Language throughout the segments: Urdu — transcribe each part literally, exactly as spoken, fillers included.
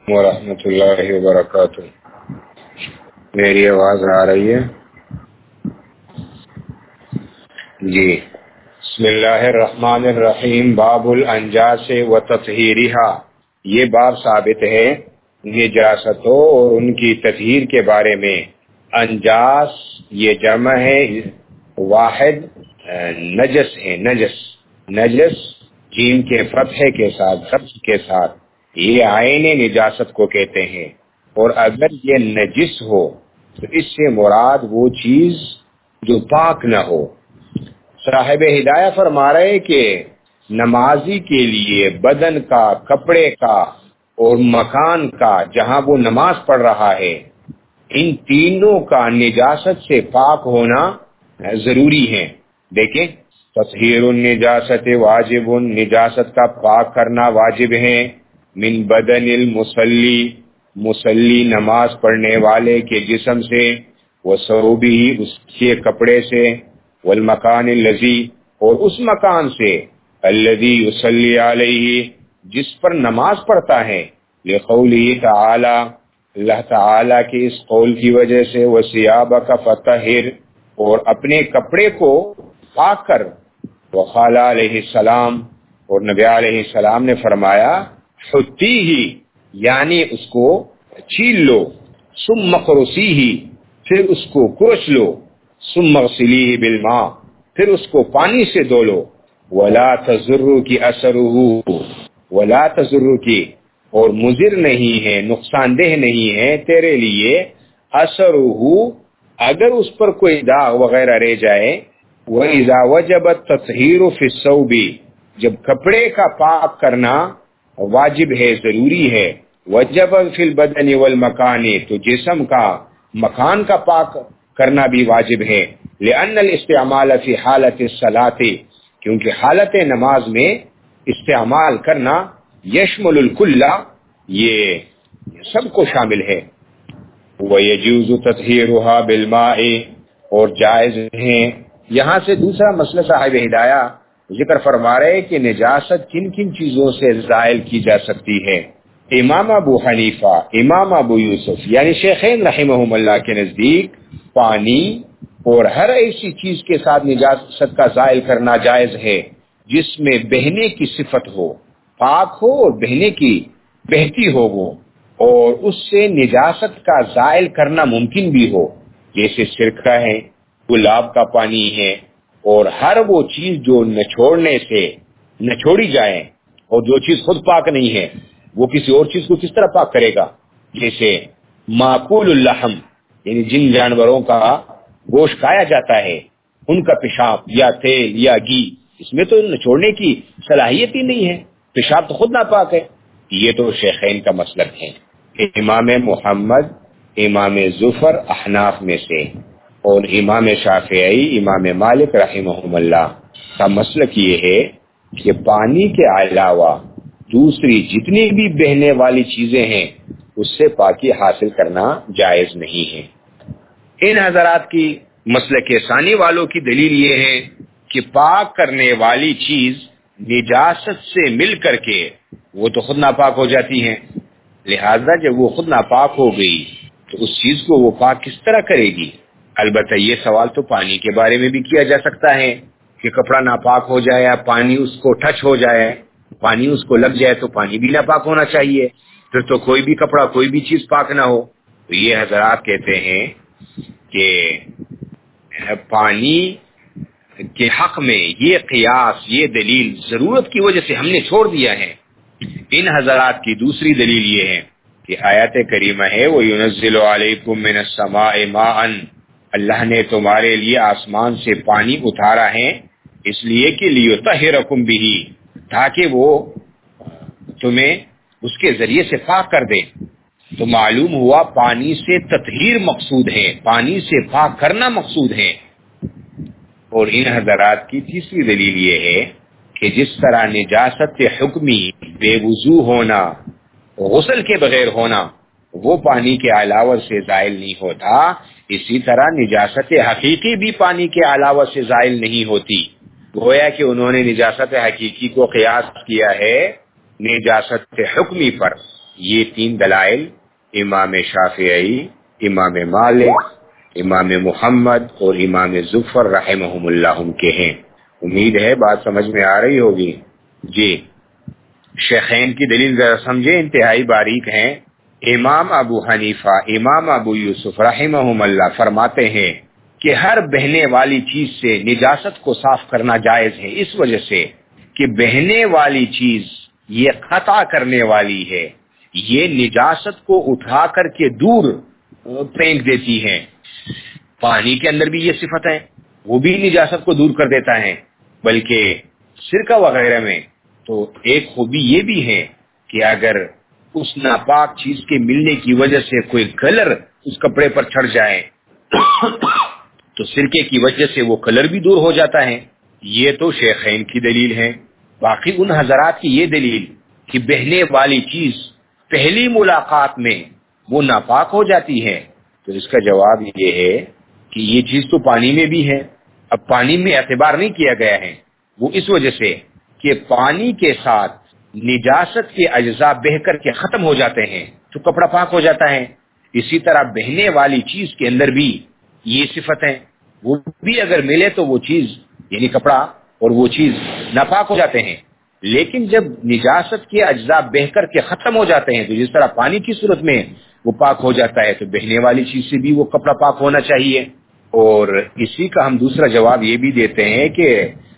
ورحمۃ اللہ وبرکاتہ. میری آواز آ رہی ہے؟ جی. بسم اللہ الرحمن الرحیم. باب الانجاس و تطہیرہا. یہ باب ثابت ہے نجاستوں اور ان کی تطہیر کے بارے میں. انجاس یہ جمع ہے، واحد نجس ہے. نجس نجس جیم کے فتح کے ساتھ فتح کے ساتھ یہ عین نجاست کو کہتے ہیں. اور اگر یہ نجس ہو تو اس سے مراد وہ چیز جو پاک نہ ہو. صاحب ہدایہ فرما رہے کہ نمازی کے لیے بدن کا، کپڑے کا اور مکان کا جہاں وہ نماز پڑھ رہا ہے، ان تینوں کا نجاست سے پاک ہونا ضروری ہے. دیکھیں، تطہیر النجاست واجب، نجاست کا پاک کرنا واجب ہے. من بدن المصلی، مصلی نماز پڑھنے والے کے جسم سے، وثوبہ اس کے کپڑے سے، والمکان الذی اور اس مکان سے، الذی یصلی علیہ جس پر نماز پڑھتا ہے، لقولہ تعالی اللہ تعالی کے اس قول کی وجہ سے، وثیابک فطہر اور اپنے کپڑے کو پاک کر. وقال علیہ السلام اور نبی علیہ السلام نے فرمایا، حتیہ یعنی اس کو چھیل لو، ثم قرصیہ پھر اس کو کرچ لو، ثم اغسلیہ بالماء پھر اس کو پانی سے دھو لو. ولا تضرک اثرہ، ولا تضرک اور مضر نہیں ہے، نقصان دہ نہیں ہے تیرے لیے، اثرہ اگر اس پر کوئی داغ وغیرہ رہ جائے. وَإِذَا وَجَبَ التَّطْهِيرُ فِي الثَّوْبِ جب کپڑے کا پاک کرنا واجب ہے، ضروری ہے. وَجَبَ فِي الْبَدَنِ وَالْمَكَانِ تو جسم کا، مکان کا پاک کرنا بھی واجب ہے. لِأَنَّ الْإِسْتِعْمَالَ فِي حَالَةِ الصَّلَاةِ کیونکہ حالت نماز میں استعمال کرنا یشمل الکل یہ سب کو شامل ہے. وَيَجُوزُ تَطْهِيرُهَا بِالْمَاءِ اور جائز ہیں. یہاں سے دوسرا مسئلہ صاحب ہدایہ ذکر فرما رہے کہ نجاست کن کن چیزوں سے زائل کی جا سکتی ہے. امام ابو حنیفہ، امام ابو یوسف یعنی شیخین رحمہم اللہ کے نزدیک پانی اور ہر ایسی چیز کے ساتھ نجاست کا زائل کرنا جائز ہے جس میں بہنے کی صفت ہو، پاک ہو اور بہنے کی بہتی ہو وہ، اور اس سے نجاست کا زائل کرنا ممکن بھی ہو، جیسے سرکہ ہے، گلاب کا پانی ہے، اور ہر وہ چیز جو نچوڑنے سے نچوڑی جائے، اور جو چیز خود پاک نہیں ہے وہ کسی اور چیز کو کس طرح پاک کرے گا. جیسے معقول اللحم یعنی جن جانوروں کا گوشت کھایا جاتا ہے ان کا پیشاب یا تیل یا گھی، اس میں تو نچوڑنے کی صلاحیت ہی نہیں ہے، پیشاب تو خود ناپاک ہے. یہ تو شیخین کا مسلک ہے. امام محمد، امام ظفر احناف میں سے، اور امام شافعی، امام مالک رحمہم اللہ کا مسلک یہ ہے کہ پانی کے علاوہ دوسری جتنی بھی بہنے والی چیزیں ہیں اس سے پاکی حاصل کرنا جائز نہیں ہے. ان حضرات کی مسلک ثانی والوں کی دلیل یہ ہے کہ پاک کرنے والی چیز نجاست سے مل کر کے وہ تو خود ناپاک ہو جاتی ہیں، لہذا جب وہ خود ناپاک ہو گئی تو اس چیز کو وہ پاک کس طرح کرے گی. البتہ یہ سوال تو پانی کے بارے میں بھی کیا جا سکتا ہے کہ کپڑا ناپاک ہو جائے، پانی اس کو ٹچ ہو جائے، پانی اس کو لگ جائے تو پانی بھی ناپاک ہونا چاہیے، پھر تو کوئی بھی کپڑا کوئی بھی چیز پاک نہ ہو. تو یہ حضرات کہتے ہیں کہ پانی کے حق میں یہ قیاس، یہ دلیل ضرورت کی وجہ سے ہم نے چھوڑ دیا ہے. ان حضرات کی دوسری دلیل یہ ہے کہ آیات کریمہ ہے وَيُنَزِّلُ عَلَيْكُم مِّنَ السَّمَاءِ مَاءً اللہ نے تمہارے لیے آسمان سے پانی اتارا ہے اس لیے کہ لِيُطَهِّرَكُم بِهِ تاکہ وہ تمہیں اس کے ذریعے سے پاک کر دے. تو معلوم ہوا پانی سے تطہیر مقصود ہے، پانی سے پاک کرنا مقصود ہے. اور ان حضرات کی تیسری دلیل یہ ہے کہ جس طرح نجاست حکمی بے وضو ہونا، غسل کے بغیر ہونا وہ پانی کے علاوہ سے زائل نہیں ہوتا، اسی طرح نجاست حقیقی بھی پانی کے علاوہ سے زائل نہیں ہوتی. گویا کہ انہوں نے نجاست حقیقی کو قیاس کیا ہے نجاست حکمی پر، یہ تین دلائل امام شافعی، امام مالک، امام محمد اور امام ظفر رحمہم اللہ کے ہیں۔ امید ہے بات سمجھ میں آ رہی ہوگی۔ جی شیخین کی دلیل ذرا سمجھے، انتہائی باریک ہیں۔ امام ابو حنیفہ، امام ابو یوسف رحمہم اللہ فرماتے ہیں کہ ہر بہنے والی چیز سے نجاست کو صاف کرنا جائز ہے، اس وجہ سے کہ بہنے والی چیز یہ قطع کرنے والی ہے، یہ نجاست کو اٹھا کر کے دور پھینک دیتی ہے۔ پانی کے اندر بھی یہ صفت ہے، وہ بھی نجاست کو دور کر دیتا ہے، بلکہ سرکہ وغیرہ میں تو ایک خوبی یہ بھی ہے کہ اگر اس ناپاک چیز کے ملنے کی وجہ سے کوئی کلر اس کپڑے پر چڑھ جائے تو سرکے کی وجہ سے وہ کلر بھی دور ہو جاتا ہے۔ یہ تو شیخین کی دلیل ہے۔ باقی ان حضرات کی یہ دلیل کہ بہنے والی چیز پہلی ملاقات میں وہ ناپاک ہو جاتی ہے، تو اس کا جواب یہ ہے کہ یہ چیز تو پانی میں بھی ہے۔ اب پانی میں اعتبار نہیں کیا گیا ہے، وہ اس وجہ سے کہ پانی کے ساتھ نجاست کے اجزاء بہہ کر کے ختم ہو جاتے ہیں تو کپڑا پاک ہو جاتا ہے۔ اسی طرح بہنے والی چیز کے اندر بھی یہ صفت ہے، وہ بھی اگر ملے تو وہ چیز یعنی کپڑا اور وہ چیز ناپاک ہو جاتے ہیں۔ لیکن جب نجاست کے اجزاء بہہ کر کے ختم ہو جاتے ہیں تو جس طرح پانی کی صورت میں وہ پاک ہو جاتا ہے تو بہنے والی چیز سے بھی وہ کپڑا پاک ہونا چاہیے۔ اور اسی کا ہم دوسرا جواب یہ بھی دیتے ہیں کہ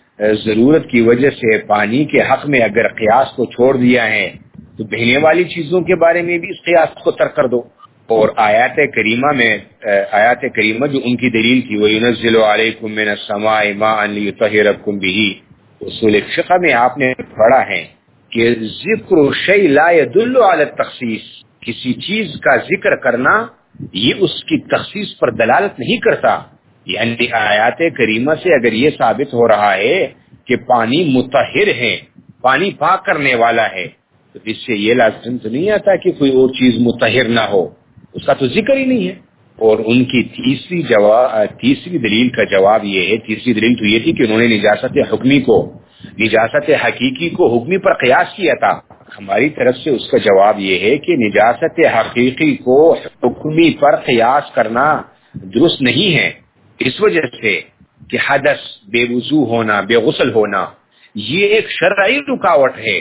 ضرورت کی وجہ سے پانی کے حق میں اگر قیاس کو چھوڑ دیا ہے تو بہنے والی چیزوں کے بارے میں بھی اس قیاس کو ترک کر دو۔ اور آیات کریمہ میں آیات کریمہ جو ان کی دلیل تھی وَيُنَزِّلُ عَلَيْكُم مِّنَ السَّمَاءِ مَاءً لِيُطَهِّرَكُم بِهِ، اصول فقہ میں آپ نے پڑھا ہے کہ ذکر الشیء لا يدل على التخصیص، کسی چیز کا ذکر کرنا یہ اس کی تخصیص پر دلالت نہیں کرتا۔ یعنی آیات کریمہ سے اگر یہ ثابت ہو رہا ہے کہ پانی مطہر ہے، پانی پاک کرنے والا ہے، تو اس سے یہ لازم تو نہیں آتا کہ کوئی اور چیز مطہر نہ ہو، اس کا تو ذکر ہی نہیں ہے۔ اور ان کی تیسری جواب تیسری دلیل کا جواب یہ ہے، تیسری دلیل تو یہ تھی کہ انہوں نے نجاست حکمی کو نجاست حقیقی کو حکمی پر قیاس کیا تھا۔ ہماری طرف سے اس کا جواب یہ ہے کہ نجاست حقیقی کو حکمی پر قیاس کرنا درست نہیں ہے، اس وجہ سے کہ حدث، بے وضو ہونا، بے غسل ہونا یہ ایک شرعی رکاوٹ ہے،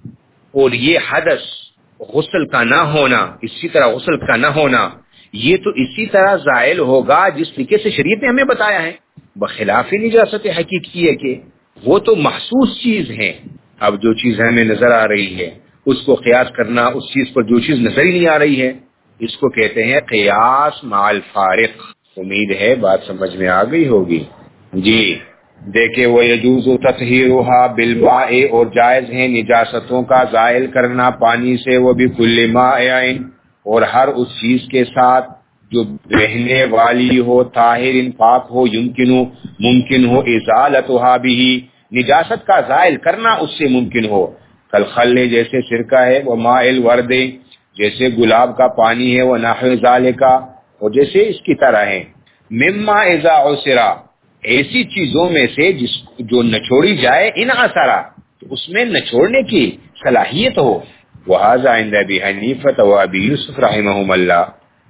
اور یہ حدث غسل کا نہ ہونا، اسی طرح غسل کا نہ ہونا یہ تو اسی طرح زائل ہوگا جس طریقے سے شریعت نے ہمیں بتایا ہے، بخلاف نجاست حقیقی ہے کہ وہ تو محسوس چیز ہے۔ اب جو چیز ہمیں نظر آ رہی ہے اس کو قیاس کرنا اس چیز پر جو چیز نظر ہی نہیں آ رہی ہے، اس کو کہتے ہیں قیاس مع الفارق۔ امید ہے بات سمجھ میں آ گئی ہوگی۔ جی دیکھیں وَيَجُوزُ تَطْهِيرُهَا بِالْمَاءِ، اور جائز ہے نجاستوں کا زائل کرنا پانی سے، وَبِكُلِّ مَائِعٍ، اور ہر اس چیز کے ساتھ جو بہنے والی ہو، طاہر پاک ہو، یمکن ممکن ہو ازالتها به، نجاست کا زائل کرنا اس سے ممکن ہو، کالخل جیسے سرکہ ہے، وماء الورد جیسے گلاب کا پانی ہے، ونحو ذالک اور جیسے اس کی طرح ہے، مما اذا عسرا ایسی چیزوں میں سے جس جو نچوڑی جائے، ان اثرا تو اس میں نچوڑنے کی صلاحیت ہو۔ وہذا عند ابی حنیفہ و ابی یوسف رحمہم اللہ،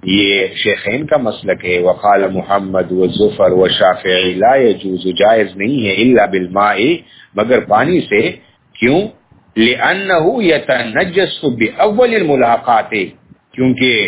یہ شیخین کا مسلک ہے۔ وقال محمد و ظفر و شافعی لا يجوز، جائز نہیں ہے، الا بالماء مگر پانی سے، کیوں؟ لأنه يتنجس بأول الملاقات، کیونکہ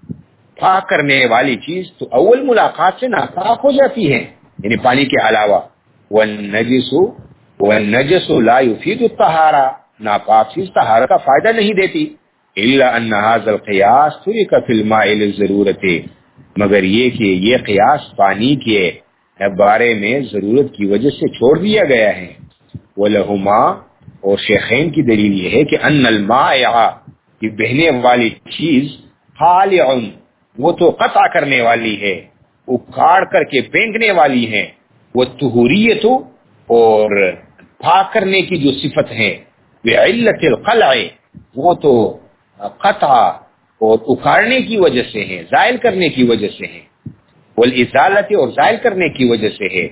پاک کرنے والی چیز تو اول ملاقات سے ناپاک ہو جاتی ہے، یعنی پانی کے علاوہ۔ والنجس والنجس لا يفيد الطہارہ، ناپاک چیز طہارت کا فائدہ نہیں دیتی۔ الا ان هذا القياس ترك في الماء للضرورت، مگر یہ کہ یہ قیاس پانی کے بارے میں ضرورت کی وجہ سے چھوڑ دیا گیا ہے۔ ولہما، اور شیخین کی دلیل یہ ہے کہ ان المائع، کہ بہنے والی چیز، خالع وہ تو قطع کرنے والی ہے، اکھاڑ کر کے پھینکنے والی ہے، وہ طہوریت اور پاک کرنے کی جو صفت ہے، بعلت القلع وہ تو قطع اور اکھاڑنے کی وجہ سے ہے، زائل کرنے کی وجہ سے ہے، والازالت اور زائل کرنے کی وجہ سے ہے،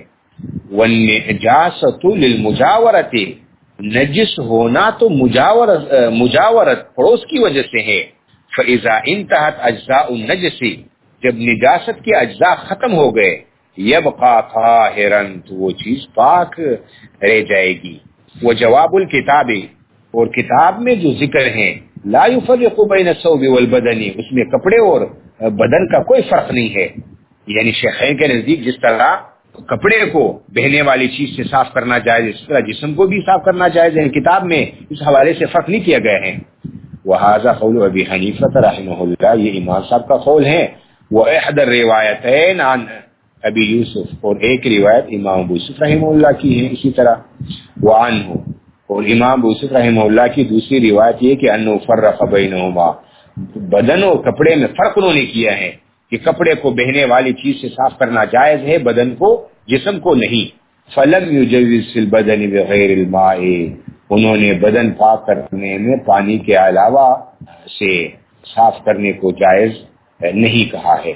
والنجاسۃ للمجاورۃ نجس ہونا تو مجاورت مجاورت پڑوس کی وجہ سے ہے، فَإِذَا انتهت اجزاء النجس، جب نجاست کے اجزاء ختم ہو گئے، یبقى طاہرا، تو وہ چیز پاک رہ جائے گی. وہ جواب الکتاب، اور کتاب میں جو ذکر ہیں، لا يفرق بین الثوب والبدن، اس میں کپڑے اور بدن کا کوئی فرق نہیں ہے. یعنی شیخین کے نزدیک جس طرح کپڑے کو بہنے والی چیز سے صاف کرنا جائز، اس طرح جسم کو بھی صاف کرنا جائز ہے. کتاب میں اس حوالے سے فرق نہیں کیا گیا ہے. وَهَذَا قَوْلُ أَبِي حَنِيفَةَ رَحِمَهُ اللَّهُ، یہ امام صاحب کا قول ہے. وَإِحْدَى الرِّوَایَتَيْنِ عن ابی یوسف، اور ایک روایت امام ابو یوسف رحمہ اللہ کی ہے اسی طرح. وعنہ، اور امام ابو یوسف رحمہ اللہ کی دوسری روایت یہ کہ انہ فرق بینہما، بدن اور کپڑے میں فرق انہوں نے کیا ہے کہ کپڑے کو بہنے والی چیز سے صاف کرنا جائز ہے، بدن کو، جسم کو نہیں. فلم یجوز فی البدن بغیر الماء، انہوں نے بدن پاک کرنے میں پانی کے علاوہ سے صاف کرنے کو جائز نہیں کہا ہے.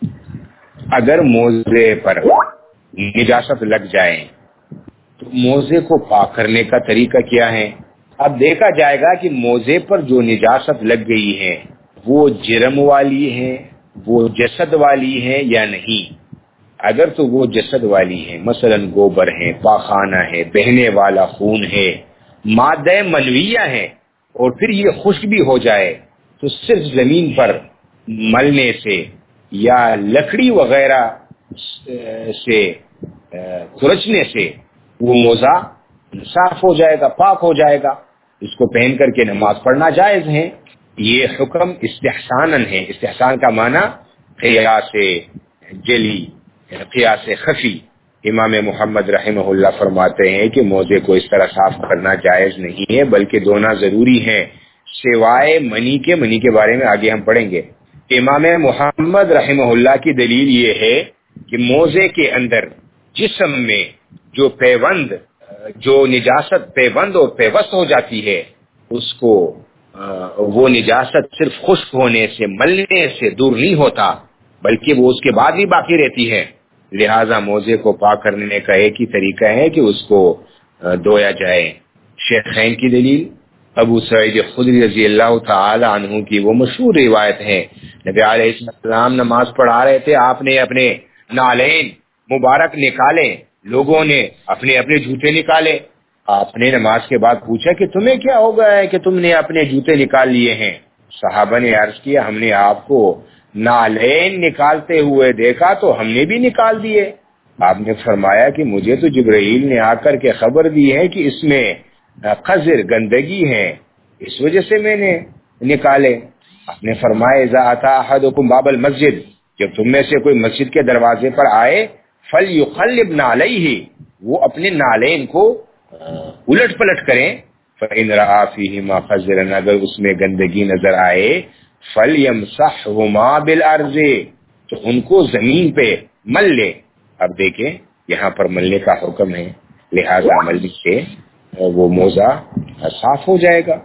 اگر موزے پر نجاست لگ جائے تو موزے کو پاک کرنے کا طریقہ کیا ہے؟ اب دیکھا جائے گا کہ موزے پر جو نجاست لگ گئی ہے وہ جرم والی ہے، وہ جسد والی ہے یا نہیں. اگر تو وہ جسد والی ہے، مثلا گوبر ہے، پاخانہ ہے، بہنے والا خون ہے، مادہ منویہ ہے، اور پھر یہ خشک بھی ہو جائے، تو صرف زمین پر ملنے سے یا لکڑی وغیرہ سے کھرچنے سے وہ موزہ صاف ہو جائے گا، پاک ہو جائے گا. اس کو پہن کر کے نماز پڑھنا جائز ہے. یہ حکم استحساناً ہے. استحسان کا معنی قیاس جلی، قیاس خفی. امام محمد رحمہ اللہ فرماتے ہیں کہ موزے کو اس طرح صاف کرنا جائز نہیں ہے، بلکہ دھونا ضروری ہے، سوائے منی کے. منی کے بارے میں آگے ہم پڑھیں گے. امام محمد رحمہ اللہ کی دلیل یہ ہے کہ موزے کے اندر جسم میں جو پیوند، جو نجاست پیوند اور پیوست ہو جاتی ہے، اس کو وہ نجاست صرف خشک ہونے سے، ملنے سے دور نہیں ہوتا، بلکہ وہ اس کے بعد بھی باقی رہتی ہے. لہذا موزے کو پاک کرنے کا ایک ہی طریقہ ہے کہ اس کو دھویا جائے. شیخین کی دلیل ابو سعید خدری رضی اللہ تعالی عنہ کی وہ مشہور روایت ہے. نبی علیہ السلام نماز پڑھا رہے تھے، آپ نے اپنے نالین مبارک نکالے، لوگوں نے اپنے اپنے جوتے نکالے. آپ نے نماز کے بعد پوچھا کہ تمہیں کیا ہو گیا ہے کہ تم نے اپنے جوتے نکال لیے ہیں؟ صحابہ نے عرض کیا ہم نے آپ کو نالین نکالتے ہوئے دیکھا تو ہم نے بھی نکال دیے. آپ نے فرمایا کہ مجھے تو جبرائیل نے آ کر کے خبر دی ہے کہ اس میں قذر، گندگی ہے، اس وجہ سے میں نے نکالے. آپ نے فرمایا اذا اتی احدکم باب المسجد، جب تم میں سے کوئی مسجد کے دروازے پر آئے، فلیقلب نعلیہ، وہ اپنے نالین کو الٹ پلٹ کریں. فإن رأى فيهما قذرا، اگر اس میں گندگی نظر آئے، فلیمسحهما بالارض، تو ان کو زمین پہ مل لے. اب دیکھیں یہاں پر ملنے کا حکم ہے، لہذا مل سے وہ موزہ صاف ہو جائے گا.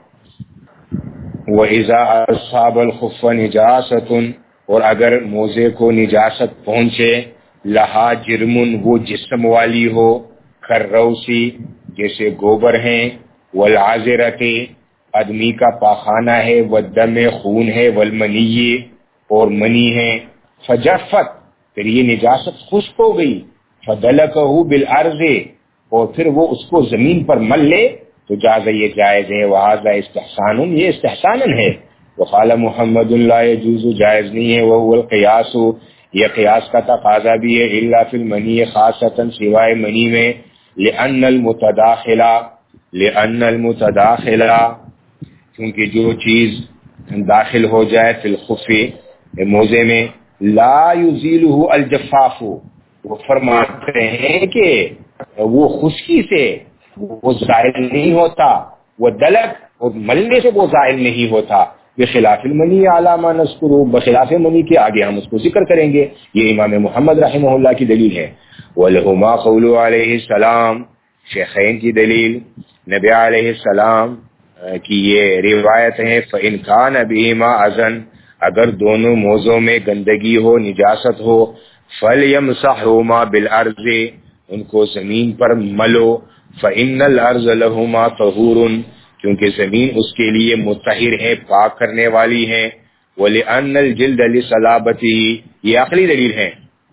وَإِذَا أَصَابَ الْخُفَّ نِجَاسَةٌ، اور اگر موزے کو نجاست پہنچے، لہا جرمن، وہ جسم والی ہو، کروسی، جیسے گوبر ہیں، والعذرت، آدمی کا پاخانہ ہے، والدم، خون ہے، والمنی، اور منی ہے، فجفت، پھر یہ نجاست خشک ہو گئی، فدلکہ بالارض، اور پھر وہ اس کو زمین پر مل لے تو جاز یہ جائز ہے. وہذا استحسان، یہ استحسان ہے. وقال محمد لا يجوز، جائز نہیں ہے. وہ القیاس، یہ قیاس کا تقاضا بھی ہے. الا فی المنی، خاصتا سوائے منی میں. لان المتداخلہ، لان المتداخلہ، کیونکہ جو چیز داخل ہو جائے فی الخف، موزے میں، لا یزیلہ الجفاف، وہ فرماتے ہیں کہ وہ خشکی سے وہ زائل نہیں ہوتا، وہ دلک اور ملنے سے وہ زائل نہیں ہوتا. بخلاف المنی علامہ نذکر، بخلاف منی کے آگے ہم اس کو ذکر کریں گے. یہ امام محمد رحمہ اللہ کی دلیل ہے. وَلَهُمَا قَوْلُ علیہ السلام، شیخین کی دلیل نبی علیہ السلام کی یہ روایت ہے. فَإِنْ كَانَ بِهِمَا أَذًى، اگر دونوں موزوں میں گندگی ہو، نجاست ہو، فَلْيَمْسَحْهُمَا بِالْأَرْضِ، ان کو زمین پر ملو. فَإِنَّ الْأَرْضَ لَهُمَا طَهُورٌ، کیونکہ زمین اس کے لیے مطہر ہے، پاک کرنے والی ہے. وَلِأَنَّ الْجِلْدَ لِصَلَابَتِهِ، یہ عقلی دلیل ہے۔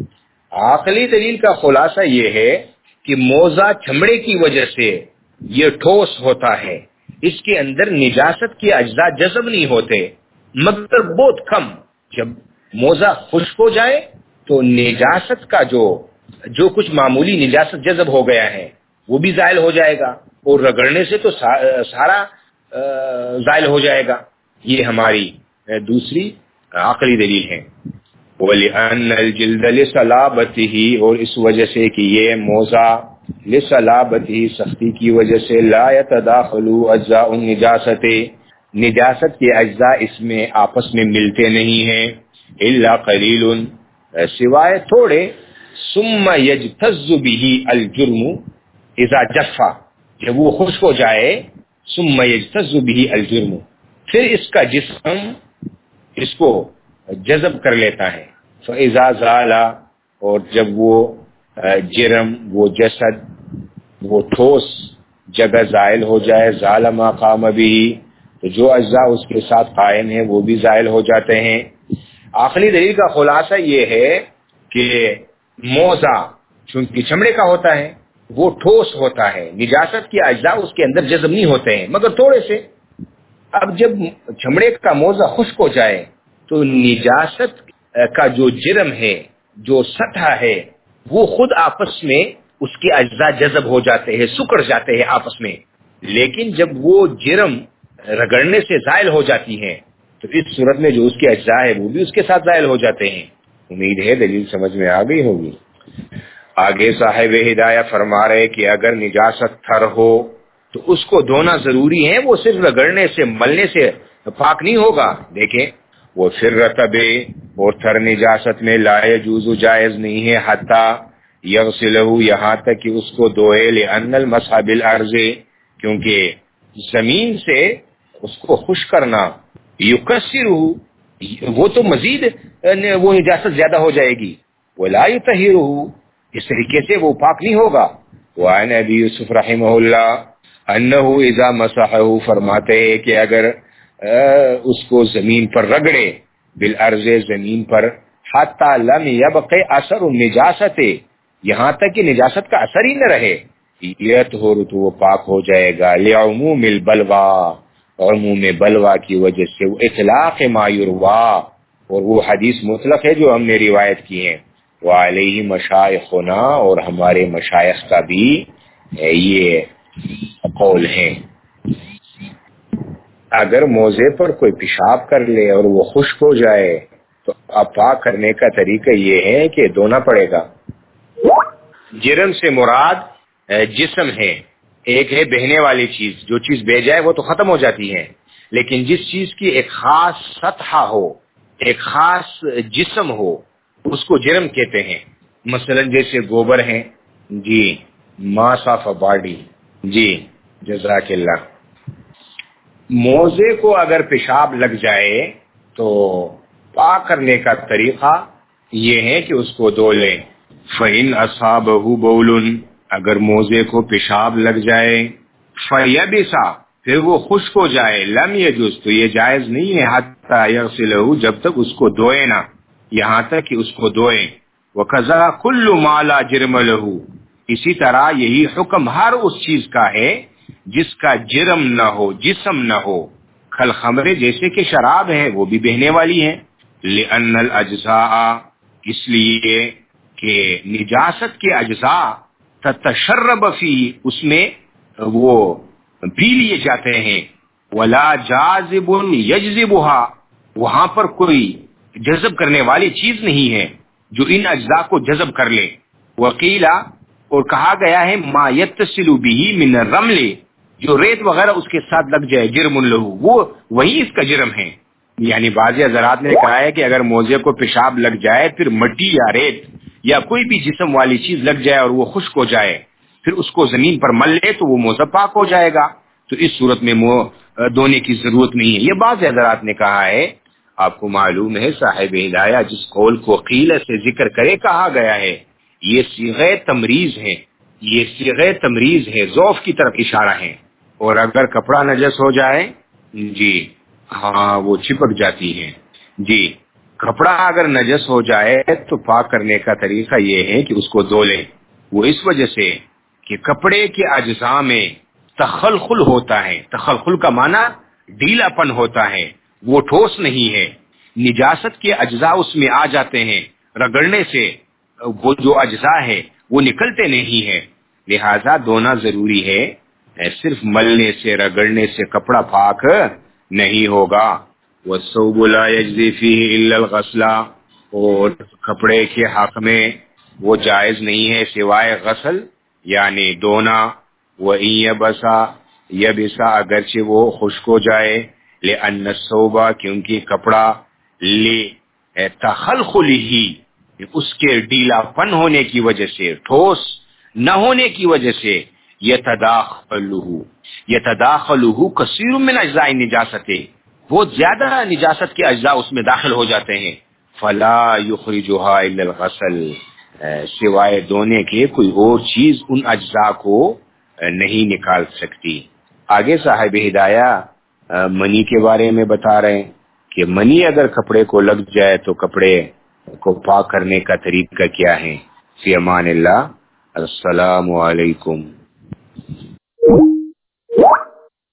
عقلی دلیل کا خلاصہ یہ ہے کہ موزہ چمڑے کی وجہ سے یہ ٹھوس ہوتا ہے، اس کے اندر نجاست کے اجزاء جذب نہیں ہوتے مگر بہت کم۔ جب موزہ خشک ہو جائے تو نجاست کا جو جو کچھ معمولی نجاست جذب ہو گیا ہے وہ بھی زائل ہو جائے گا، اور رگڑنے سے تو سارا زائل ہو جائے گا۔ یہ ہماری دوسری عقلی دلیل ہے۔ وَلِأَنَّ الْجِلْدَ لِصَلَابَتِهِ، اور اس وجہ سے کہ یہ موزہ لِصَلَابَتِهِ سختی کی وجہ سے لا يتداخل اجزاء النجاست، نجاست کے اجزاء اس میں آپس میں ملتے نہیں ہیں، الا قلیل، سوائے تھوڑے، ثم يجتز به الجرم اذا جفا، جب وہ خشک ہو جائے، ثم يجتز به الجرم، پھر اس کا جسم اس کو جذب کر لیتا ہے، فاذا زال، اور جب وہ جرم، وہ جسد، وہ ٹھوس جگہ زائل ہو جائے، زال ما قام به، تو جو اجزاء اس کے ساتھ قائم ہیں وہ بھی زائل ہو جاتے ہیں۔ آخری دلیل کا خلاصہ یہ ہے کہ موزہ چونکہ چمڑے کا ہوتا ہے وہ ٹھوس ہوتا ہے، نجاست کے اجزاء اس کے اندر جذب نہیں ہوتے ہیں مگر تھوڑے سے۔ اب جب چمڑے کا موزہ خشک ہو جائے تو نجاست کا جو جرم ہے، جو سطح ہے، وہ خود آپس میں اس کے اجزاء جذب ہو جاتے ہیں، سکڑ جاتے ہیں آپس میں، لیکن جب وہ جرم رگڑنے سے زائل ہو جاتی ہیں تو اس صورت میں جو اس کے اجزاء ہے وہ بھی اس کے ساتھ زائل ہو جاتے ہیں۔ امید ہے دلیل سمجھ میں آ گئی ہوگی۔ آگے صاحب ہدایہ فرما رہے کہ اگر نجاست تھر ہو تو اس کو دھونا ضروری ہے، وہ صرف رگڑنے سے ملنے سے پاک نہیں ہوگا۔ دیکھیں، وہ پھر رتبے اور تھر نجاست میں لا یجوز، جائز نہیں ہے، حتی یغسلہ، یہاں تک کہ اس کو دھوئے، لأن المسح بالارض، کیونکہ زمین سے اس کو خشک کرنا، یکسرہ، وہ تو مزید وہ نجاست زیادہ ہو جائے گی، ولا یطہرہ، اس طریقے سے وہ پاک نہیں ہوگا۔ وعن ابی یوسف رحمہ اللہ انہ اذا مسحہ، فرماتے ہیں کہ اگر اس کو زمین پر رگڑے، بالارض، زمین پر، حتی لم یبق اثر النجاست، یہاں تک کہ نجاست کا اثر ہی نہ رہے، یطہر، تو وہ پاک ہو جائے گا، لعموم البلوا، اور منہ میں بلوا کی وجہ سے، وہ اطلاق ما یروا، اور وہ حدیث مطلق ہے جو ہم نے روایت کی ہے، وعلیہ مشائخنا، اور ہمارے مشائخ کا بھی یہ قول ہے۔ اگر موزے پر کوئی پیشاب کر لے اور وہ خشک ہو جائے تو اب پاک کرنے کا طریقہ یہ ہے کہ دھونا پڑے گا۔ جرم سے مراد جسم ہے، ایک ہے بہنے والی چیز، جو چیز بہ جائے وہ تو ختم ہو جاتی ہے، لیکن جس چیز کی ایک خاص سطح ہو، ایک خاص جسم ہو، اس کو جرم کہتے ہیں۔ مثلا جیسے گوبر ہے، جی، ماس آف اے باڈی، جی، جزاک اللہ۔ موزے کو اگر پیشاب لگ جائے تو پاک کرنے کا طریقہ یہ ہے کہ اس کو دھو لیں۔ فَإِنْ أَصَابَهُ بَوْلٌ، اگر موزے کو پیشاب لگ جائے، فَيَبِسَ، پھر وہ خشک ہو جائے، لم يجوز، تو یہ جائز نہیں ہے، حَتَّى يَغْسِلَهُ، جب تک اس کو دھوئے نہ، یہاں تک کہ اس کو دھوئیں۔ وَكَذَا كُلُّ مَا لَا جِرْمَ لَهُ، اسی طرح یہی حکم ہر اس چیز کا ہے جس کا جرم نہ ہو، جسم نہ ہو، کل خمر، جیسے کہ شراب ہے، وہ بھی بہنے والی ہے، لِأَنَّ الْأَجْزَاءَ، اس لیے کہ نجاست کے اجزاء تتشرب فی، اس میں وہ پی لیے جاتے ہیں، ولا جاذب یجذبها، وہاں پر کوئی جذب کرنے والی چیز نہیں ہے جو ان اجزاء کو جذب کر لے۔ وقیلا، اور کہا گیا ہے، ما یتصل به من الرمل، جو ریت وغیرہ اس کے ساتھ لگ جائے، جرم لہو، وہ وہی اس کا جرم ہے۔ یعنی بعض حضرات نے کہا ہے کہ اگر موزے کو پیشاب لگ جائے، پھر مٹی یا ریت یا کوئی بھی جسم والی چیز لگ جائے اور وہ خشک ہو جائے، پھر اس کو زمین پر مل لے تو وہ موزہ پاک ہو جائے گا، تو اس صورت میں دھونے کی ضرورت نہیں ہے۔ یہ بعض حضرات نے کہا ہے۔ آپ کو معلوم ہے صاحب ہدایہ جس قول کو قیل سے ذکر کرے کہا گیا ہے، یہ صیغہ تمریز ہے، یہ صیغہ تمریز ہے، ضعف کی طرف اشارہ ہے، اور اگر کپڑا نجس ہو جائے، جی ہاں، وہ چپک جاتی ہے، جی کپڑا اگر نجس ہو جائے تو پاک کرنے کا طریقہ یہ ہے کہ اس کو دھو لیں. وہ اس وجہ سے کہ کپڑے کے اجزاء میں تخلخل ہوتا ہے. تخلخل کا معنی ڈھیلا پن ہوتا ہے، وہ ٹھوس نہیں ہے. نجاست کے اجزاء اس میں آ جاتے ہیں، رگڑنے سے وہ جو اجزاء ہے وہ نکلتے نہیں ہیں. لہذا دھونا ضروری ہے. صرف ملنے سے رگڑنے سے کپڑا پاک نہیں ہوگا. والثوب لا يجزي فيه الا الغسل، اور کپڑے کے حق میں وہ جائز نہیں ہے سوائے غسل یعنی دھونا. وَإِن يَبَسَ يَبِسَ، اگرچہ وہ خشک ہو جائے. لأن الثوب، کیونکہ کپڑا لتخلخلہ، اس کے ڈھیلا پن ہونے کی وجہ سے، ٹھوس نہ ہونے کی وجہ سے، یتداخلہ یتداخلہ کثیر من اجزاء النجاست، بہت زیادہ نجاست کے اجزاء اس میں داخل ہو جاتے ہیں. فلا یخرجها الا الغسل، سوائے دھونے کے کوئی اور چیز ان اجزاء کو نہیں نکال سکتی. آگے صاحب ہدایہ منی کے بارے میں بتا رہے ہیں کہ منی اگر کپڑے کو لگ جائے تو کپڑے کو پاک کرنے کا طریقہ کیا ہے. فی امان اللہ. السلام علیکم.